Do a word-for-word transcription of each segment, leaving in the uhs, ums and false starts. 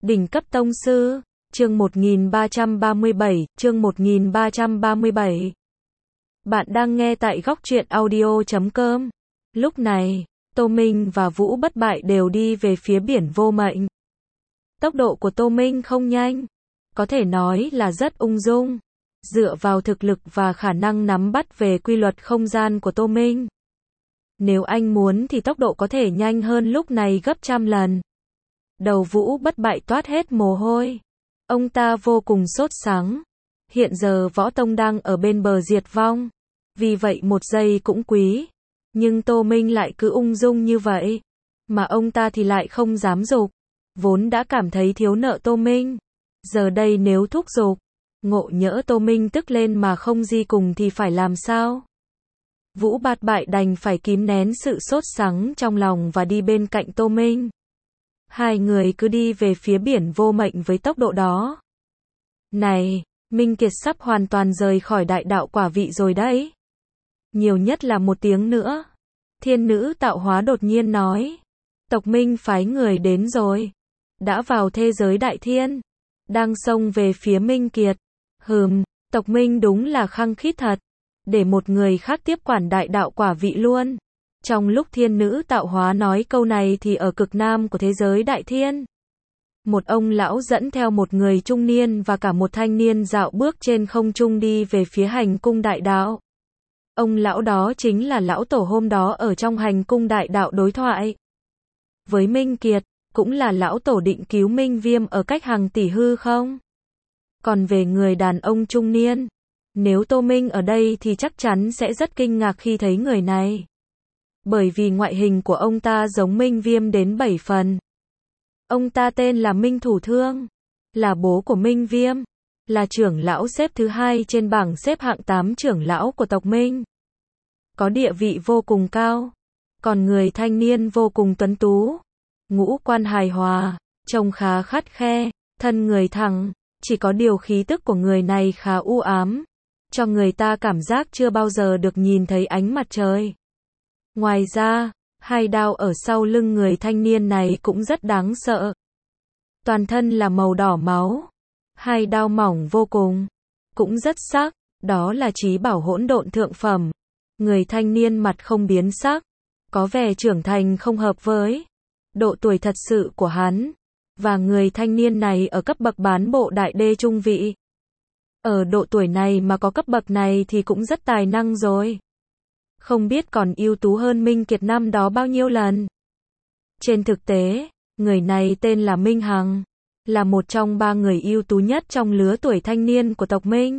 Đỉnh cấp tông sư, chương một nghìn ba trăm ba mươi bảy, chương một nghìn ba trăm ba mươi bảy. Bạn đang nghe tại góc truyện audio chấm com. Lúc này, Tô Minh và Vũ Bất Bại đều đi về phía biển vô mệnh. Tốc độ của Tô Minh không nhanh, có thể nói là rất ung dung. Dựa vào thực lực và khả năng nắm bắt về quy luật không gian của Tô Minh, nếu anh muốn thì tốc độ có thể nhanh hơn lúc này gấp trăm lần. Đầu Vũ Bất Bại toát hết mồ hôi. Ông ta vô cùng sốt sắng. Hiện giờ võ tông đang ở bên bờ diệt vong. Vì vậy một giây cũng quý. Nhưng Tô Minh lại cứ ung dung như vậy. Mà ông ta thì lại không dám giục. Vốn đã cảm thấy thiếu nợ Tô Minh. Giờ đây nếu thúc giục, ngộ nhỡ Tô Minh tức lên mà không di cùng thì phải làm sao? Vũ Bát Bại đành phải kìm nén sự sốt sắng trong lòng và đi bên cạnh Tô Minh. Hai người cứ đi về phía biển vô mệnh với tốc độ đó. Này, Minh Kiệt sắp hoàn toàn rời khỏi đại đạo quả vị rồi đấy. Nhiều nhất là một tiếng nữa. Thiên nữ tạo hóa đột nhiên nói. Tộc Minh phái người đến rồi. Đã vào thế giới đại thiên. Đang xông về phía Minh Kiệt. Hừm, tộc Minh đúng là khăng khít thật. Để một người khác tiếp quản đại đạo quả vị luôn. Trong lúc thiên nữ tạo hóa nói câu này thì ở cực nam của thế giới đại thiên, một ông lão dẫn theo một người trung niên và cả một thanh niên dạo bước trên không trung đi về phía hành cung đại đạo. Ông lão đó chính là lão tổ hôm đó ở trong hành cung đại đạo đối thoại với Minh Kiệt, cũng là lão tổ định cứu Minh Viêm ở cách hàng tỷ hư không? Còn về người đàn ông trung niên, nếu Tô Minh ở đây thì chắc chắn sẽ rất kinh ngạc khi thấy người này. Bởi vì ngoại hình của ông ta giống Minh Viêm đến bảy phần. Ông ta tên là Minh Thủ Thương, là bố của Minh Viêm, là trưởng lão xếp thứ hai trên bảng xếp hạng tám trưởng lão của tộc Minh. Có địa vị vô cùng cao. Còn người thanh niên vô cùng tuấn tú, ngũ quan hài hòa, trông khá khắt khe, thân người thẳng, chỉ có điều khí tức của người này khá u ám, cho người ta cảm giác chưa bao giờ được nhìn thấy ánh mặt trời. Ngoài ra, hai đao ở sau lưng người thanh niên này cũng rất đáng sợ. Toàn thân là màu đỏ máu. Hai đao mỏng vô cùng, cũng rất sắc, đó là chí bảo hỗn độn thượng phẩm. Người thanh niên mặt không biến sắc, có vẻ trưởng thành không hợp với độ tuổi thật sự của hắn. Và người thanh niên này ở cấp bậc bán bộ đại đê trung vị. Ở độ tuổi này mà có cấp bậc này thì cũng rất tài năng rồi. Không biết còn ưu tú hơn Minh Kiệt năm đó bao nhiêu lần. Trên thực tế, người này tên là Minh Hằng, là một trong ba người ưu tú nhất trong lứa tuổi thanh niên của tộc Minh.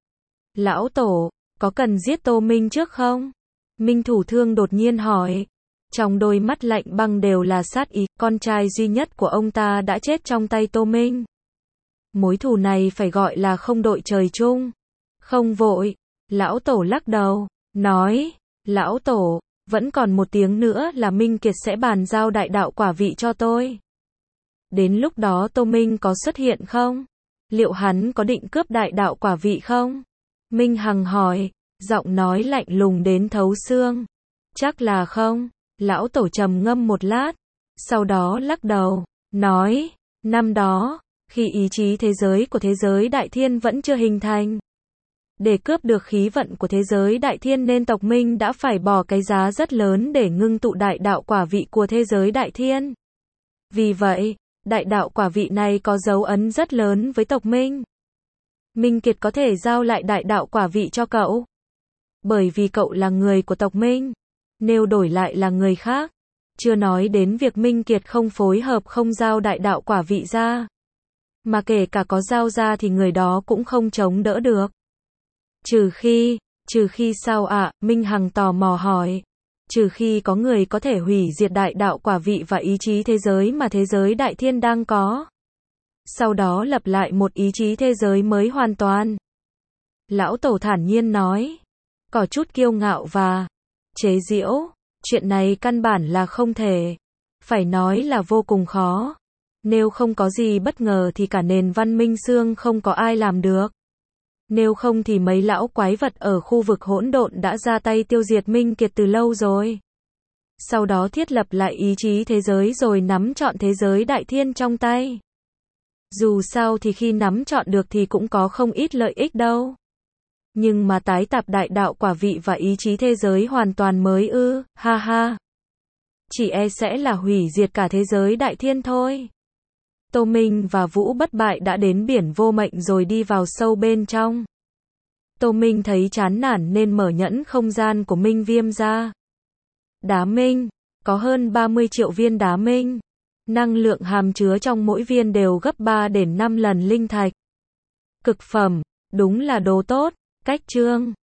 Lão tổ, có cần giết Tô Minh trước không? Minh Thủ Thương đột nhiên hỏi. Trong đôi mắt lạnh băng đều là sát ý, con trai duy nhất của ông ta đã chết trong tay Tô Minh. Mối thù này phải gọi là không đội trời chung. Không vội, lão tổ lắc đầu, nói. Lão tổ, vẫn còn một tiếng nữa là Minh Kiệt sẽ bàn giao đại đạo quả vị cho tôi. Đến lúc đó Tô Minh có xuất hiện không? Liệu hắn có định cướp đại đạo quả vị không? Minh Hằng hỏi, giọng nói lạnh lùng đến thấu xương. Chắc là không. Lão tổ trầm ngâm một lát, sau đó lắc đầu, nói, năm đó, khi ý chí thế giới của thế giới đại thiên vẫn chưa hình thành, để cướp được khí vận của thế giới đại thiên nên tộc Minh đã phải bỏ cái giá rất lớn để ngưng tụ đại đạo quả vị của thế giới đại thiên. Vì vậy, đại đạo quả vị này có dấu ấn rất lớn với tộc Minh. Minh Kiệt có thể giao lại đại đạo quả vị cho cậu. Bởi vì cậu là người của tộc Minh. Nếu đổi lại là người khác, chưa nói đến việc Minh Kiệt không phối hợp không giao đại đạo quả vị ra. Mà kể cả có giao ra thì người đó cũng không chống đỡ được. Trừ khi, trừ khi sao ạ? À? Minh Hằng tò mò hỏi. Trừ khi có người có thể hủy diệt đại đạo quả vị và ý chí thế giới mà thế giới đại thiên đang có. Sau đó lập lại một ý chí thế giới mới hoàn toàn. Lão tổ thản nhiên nói. Có chút kiêu ngạo và chế giễu, chuyện này căn bản là không thể. Phải nói là vô cùng khó. Nếu không có gì bất ngờ thì cả nền văn minh xương không có ai làm được. Nếu không thì mấy lão quái vật ở khu vực hỗn độn đã ra tay tiêu diệt Minh Kiệt từ lâu rồi. Sau đó thiết lập lại ý chí thế giới rồi nắm trọn thế giới đại thiên trong tay. Dù sao thì khi nắm chọn được thì cũng có không ít lợi ích đâu. Nhưng mà tái tạp đại đạo quả vị và ý chí thế giới hoàn toàn mới ư, ha ha. Chỉ e sẽ là hủy diệt cả thế giới đại thiên thôi. Tô Minh và Vũ Bất Bại đã đến biển vô mệnh rồi đi vào sâu bên trong. Tô Minh thấy chán nản nên mở nhẫn không gian của Minh Viêm ra. Đá minh, có hơn ba mươi triệu viên đá minh. Năng lượng hàm chứa trong mỗi viên đều gấp ba đến năm lần linh thạch. Cực phẩm, đúng là đồ tốt. Cách chương